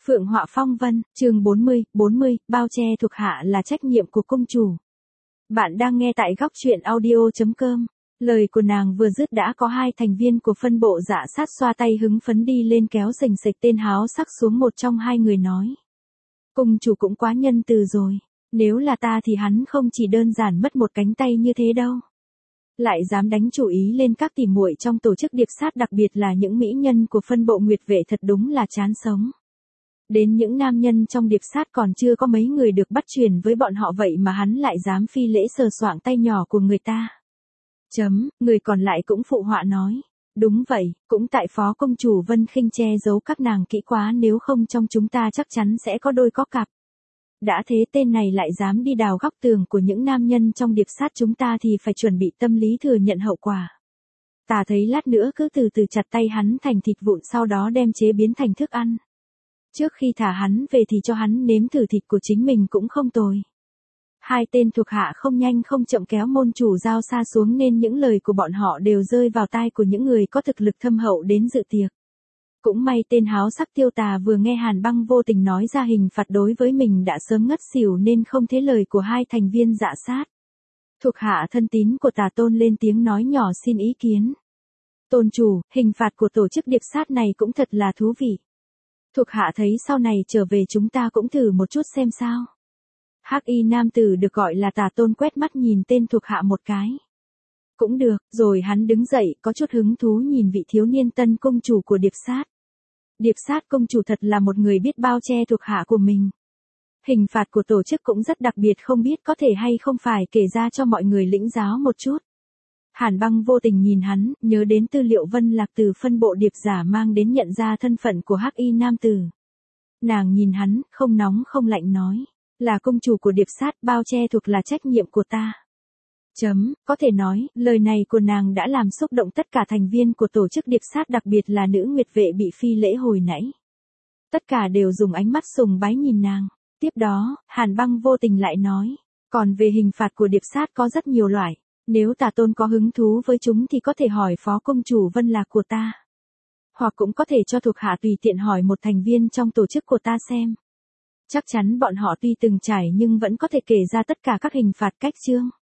Phượng Họa Phong Vân, chương 40, bao che thuộc hạ là trách nhiệm của công chủ. Bạn đang nghe tại góc truyện audio.com. Lời của nàng vừa dứt đã có hai thành viên của phân bộ Dạ Sát xoa tay hứng phấn đi lên kéo sành sạch tên háo sắc xuống, một trong hai người nói. Công chủ cũng quá nhân từ rồi, nếu là ta thì hắn không chỉ đơn giản mất một cánh tay như thế đâu. Lại dám đánh chủ ý lên các tỉ muội trong tổ chức điệp sát, đặc biệt là những mỹ nhân của phân bộ Nguyệt Vệ, thật đúng là chán sống. Đến những nam nhân trong điệp sát còn chưa có mấy người được bắt truyền với bọn họ, vậy mà hắn lại dám phi lễ sờ soạng tay nhỏ của người ta. Người còn lại cũng phụ họa nói. Đúng vậy, cũng tại phó công chủ Vân Khinh che giấu các nàng kỹ quá, nếu không trong chúng ta chắc chắn sẽ có đôi có cặp. Đã thế tên này lại dám đi đào góc tường của những nam nhân trong điệp sát chúng ta thì phải chuẩn bị tâm lý thừa nhận hậu quả. Ta thấy lát nữa cứ từ từ chặt tay hắn thành thịt vụn, sau đó đem chế biến thành thức ăn. Trước khi thả hắn về thì cho hắn nếm thử thịt của chính mình cũng không tồi. Hai tên thuộc hạ không nhanh không chậm kéo môn chủ Giao Sa xuống, nên những lời của bọn họ đều rơi vào tai của những người có thực lực thâm hậu đến dự tiệc. Cũng may tên háo sắc Tiêu Tà vừa nghe Hàn Băng vô tình nói ra hình phạt đối với mình đã sớm ngất xỉu, nên không thế lời của hai thành viên Dạ Sát. Thuộc hạ thân tín của Tà Tôn lên tiếng nói nhỏ xin ý kiến. Tôn chủ, hình phạt của tổ chức điệp sát này cũng thật là thú vị. Thuộc hạ thấy sau này trở về chúng ta cũng thử một chút xem sao. Hắc y nam tử được gọi là Tà Tôn quét mắt nhìn tên thuộc hạ một cái. Cũng được, rồi hắn đứng dậy có chút hứng thú nhìn vị thiếu niên tân công chủ của điệp sát. Điệp sát công chủ thật là một người biết bao che thuộc hạ của mình. Hình phạt của tổ chức cũng rất đặc biệt, không biết có thể hay không phải kể ra cho mọi người lĩnh giáo một chút. Hàn Băng vô tình nhìn hắn, nhớ đến tư liệu Vân Lạc từ phân bộ điệp giả mang đến nhận ra thân phận của hắc y nam tử. Nàng nhìn hắn, không nóng không lạnh nói, là công chủ của điệp sát, bao che thuộc là trách nhiệm của ta. Có thể nói, lời này của nàng đã làm xúc động tất cả thành viên của tổ chức điệp sát, đặc biệt là nữ Nguyệt Vệ bị phi lễ hồi nãy. Tất cả đều dùng ánh mắt sùng bái nhìn nàng. Tiếp đó, Hàn Băng vô tình lại nói, còn về hình phạt của điệp sát có rất nhiều loại. Nếu Tà Tôn có hứng thú với chúng thì có thể hỏi phó công chủ Vân Lạc của ta. Hoặc cũng có thể cho thuộc hạ tùy tiện hỏi một thành viên trong tổ chức của ta xem. Chắc chắn bọn họ tuy từng trải nhưng vẫn có thể kể ra tất cả các hình phạt cách chương.